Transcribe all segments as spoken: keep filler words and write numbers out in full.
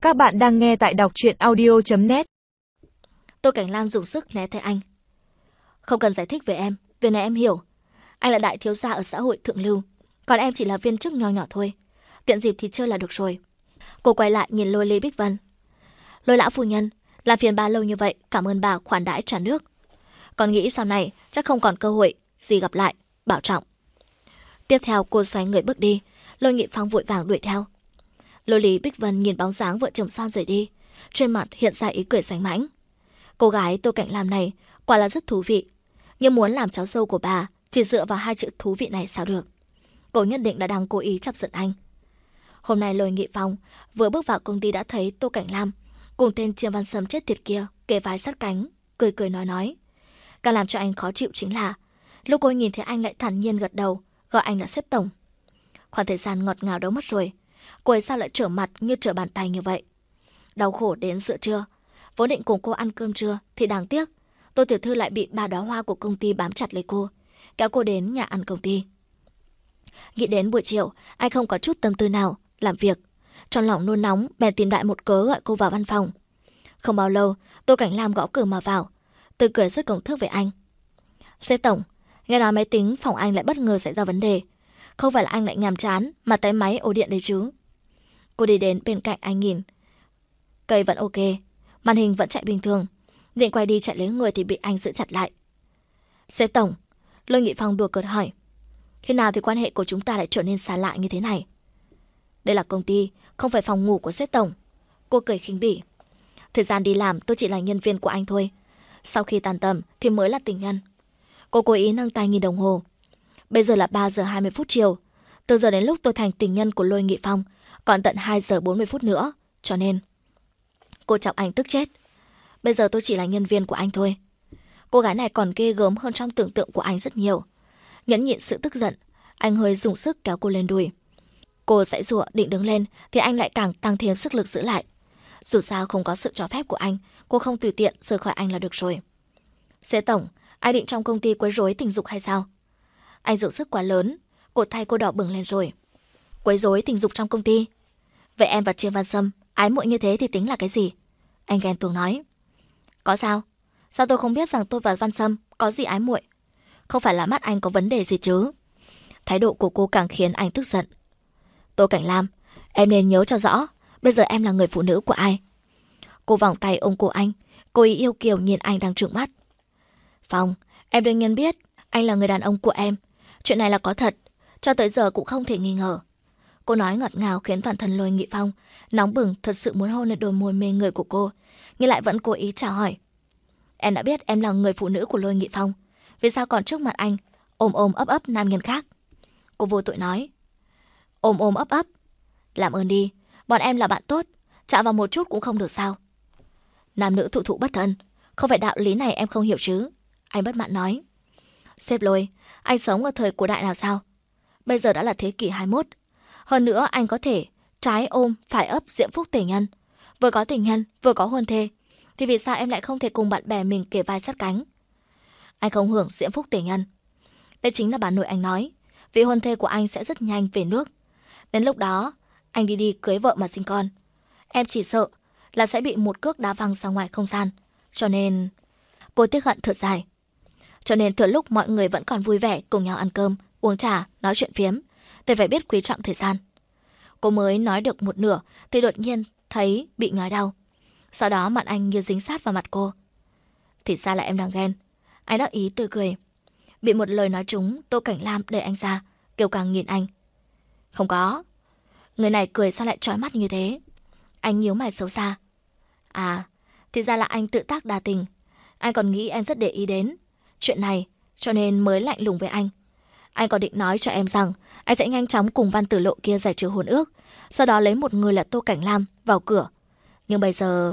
Các bạn đang nghe tại đọc truyện audio chấm net. Tô Cảnh Lam dùng sức né tay anh. Không cần giải thích về em, việc này em hiểu. Anh là đại thiếu gia ở xã hội thượng lưu, còn em chỉ là viên chức nho nhỏ thôi. Tiện dịp thì chơi là được rồi. Cô quay lại nhìn Lôi Lý Bích Vân. Lôi lão phu nhân, làm phiền bà lâu như vậy, cảm ơn bà khoản đãi trả nước. Còn nghĩ sau này chắc không còn cơ hội gì gặp lại, bảo trọng. Tiếp theo cô xoay người bước đi, Lôi Nghị Phong vội vàng đuổi theo. Lôi Lý Bích Vân nhìn bóng dáng vợ chồng son rời đi, trên mặt hiện ra ý cười sánh mãnh. Cô gái Tô Cảnh Lam này quả là rất thú vị, nhưng muốn làm cháu dâu của bà chỉ dựa vào hai chữ thú vị này sao được. Cô nhất định đã đang cố ý chọc giận anh. Hôm nay Lôi Nghị Phong vừa bước vào công ty đã thấy Tô Cảnh Lam cùng tên Chiêm Văn Sâm chết tiệt kia kề vai sát cánh, cười cười nói nói. Càng làm cho anh khó chịu chính là lúc cô nhìn thấy anh lại thản nhiên gật đầu, gọi anh là sếp tổng. Khoảng thời gian ngọt ngào đâu mất rồi, cô ấy sao lại trở mặt như trở bàn tay như vậy. Đau khổ đến giữa trưa, vốn định cùng cô ăn cơm trưa thì đáng tiếc Tô tiểu thư lại bị ba đóa hoa của công ty bám chặt lấy cô, kéo cô đến nhà ăn công ty. Nghĩ đến buổi chiều anh không có chút tâm tư nào làm việc, trong lòng nôn nóng bèn tìm đại một cớ gọi cô vào văn phòng. Không bao lâu Tô Cảnh Lam gõ cửa mà vào, tươi cười rất cổng thước với anh. Sếp tổng, nghe nói máy tính phòng anh lại bất ngờ xảy ra vấn đề, không phải là anh lại nhàm chán mà tái máy ổ điện đấy chứ? Cô đi đến bên cạnh anh nhìn, cây vẫn ok, màn hình vẫn chạy bình thường, định quay đi chạy lấy người thì bị anh giữ chặt lại. Sếp tổng, Lôi Nghị Phong đùa cợt hỏi, khi nào thì quan hệ của chúng ta lại trở nên xa lạ như thế này? Đây là công ty, không phải phòng ngủ của sếp tổng. Cô cười khinh bỉ. Thời gian đi làm tôi chỉ là nhân viên của anh thôi, sau khi tan tầm thì mới là tình nhân. Cô cố ý nâng tay nhìn đồng hồ. Bây giờ là ba giờ hai mươi phút chiều, từ giờ đến lúc tôi thành tình nhân của Lôi Nghị Phong còn tận hai giờ bốn mươi phút nữa, cho nên cô chọc anh tức chết. Bây giờ tôi chỉ là nhân viên của anh thôi. Cô gái này còn ghê gớm hơn trong tưởng tượng của anh rất nhiều. Nhẫn nhịn sự tức giận, anh hơi dùng sức kéo cô lên đùi. Cô giãy giụa định đứng lên thì anh lại càng tăng thêm sức lực giữ lại. Dù sao không có sự cho phép của anh, cô không tùy tiện rời khỏi anh là được rồi. Sếp tổng, ai định trong công ty quấy rối tình dục hay sao? Anh dùng sức quá lớn, cổ tay cô đỏ bừng lên rồi. Quấy rối tình dục trong công ty? Vậy em và Chiêm Văn Sâm ái muội như thế thì tính là cái gì? Anh ghen tuông nói. Có sao? Sao tôi không biết rằng tôi và Văn Sâm có gì ái muội? Không phải là mắt anh có vấn đề gì chứ? Thái độ của cô càng khiến anh tức giận. Tô Cảnh Lam, em nên nhớ cho rõ, bây giờ em là người phụ nữ của ai? Cô vòng tay ôm cổ anh, cô ý yêu kiều nhìn anh đang trợn mắt. Phong, em đương nhiên biết anh là người đàn ông của em. Chuyện này là có thật, cho tới giờ cũng không thể nghi ngờ. Cô nói ngọt ngào khiến toàn thân Lôi Nghị Phong nóng bừng, thật sự muốn hôn lên đôi môi mê người của cô, nhưng lại vẫn cố ý chào hỏi. Em đã biết em là người phụ nữ của Lôi Nghị Phong, vì sao còn trước mặt anh ôm ôm ấp ấp nam nhân khác? Cô vô tội nói. Ôm ôm ấp ấp? Làm ơn đi, bọn em là bạn tốt, chạm vào một chút cũng không được sao? Nam nữ thụ thụ bất thân, không phải đạo lý này em không hiểu chứ? Anh bất mãn nói. Sếp Lôi, anh sống ở thời cổ đại nào sao? Bây giờ đã là thế kỷ hai mươi mốt. Hơn nữa anh có thể trái ôm phải ấp diễm phúc tình nhân, vừa có tình nhân vừa có hôn thê, thì vì sao em lại không thể cùng bạn bè mình kề vai sát cánh? Anh không hưởng diễm phúc tình nhân. Đây chính là bà nội anh nói, vị hôn thê của anh sẽ rất nhanh về nước. Đến lúc đó anh đi đi cưới vợ mà sinh con. Em chỉ sợ là sẽ bị một cước đá văng ra ngoài không gian. Cho nên cô tiếc hận thở dài. Cho nên thừa lúc mọi người vẫn còn vui vẻ cùng nhau ăn cơm, uống trà, nói chuyện phiếm, thì phải biết quý trọng thời gian. Cô mới nói được một nửa thì đột nhiên thấy bị ngái đau. Sau đó mặt anh như dính sát vào mặt cô. Thì ra là em đang ghen. Anh đắc ý tươi cười. Bị một lời nói trúng, Tô Cảnh Lam đẩy anh ra, kêu càng nhìn anh. Không có. Người này cười sao lại trói mắt như thế? Anh nhíu mày xấu xa. À, thì ra là anh tự tác đa tình. Anh còn nghĩ em rất để ý đến chuyện này, cho nên mới lạnh lùng với anh. Anh còn định nói cho em rằng anh sẽ nhanh chóng cùng Văn Tử Lộ kia giải trừ hôn ước, sau đó lấy một người là Tô Cảnh Lam vào cửa. Nhưng bây giờ...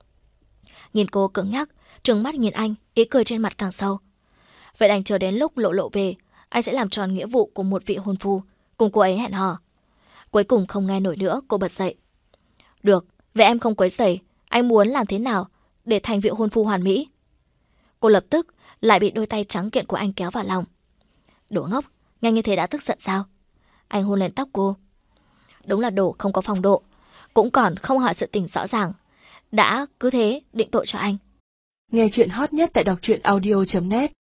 Nhìn cô cứng nhắc, trừng mắt nhìn anh, ý cười trên mặt càng sâu. Vậy đành chờ đến lúc Lộ Lộ về, anh sẽ làm tròn nghĩa vụ của một vị hôn phu, cùng cô ấy hẹn hò. Cuối cùng không nghe nổi nữa, cô bật dậy. Được, vậy em không quấy rầy, anh muốn làm thế nào để thành vị hôn phu hoàn mỹ? Cô lập tức lại bị đôi tay trắng kiện của anh kéo vào lòng. Đồ ngốc, nhanh như thế đã tức giận sao? Anh hôn lên tóc cô. Đúng là đồ không có phong độ. cũng còn không hỏi sự tình rõ ràng, đã cứ thế định tội cho anh. Nghe chuyện hot nhất tại đọc truyện audio chấm net.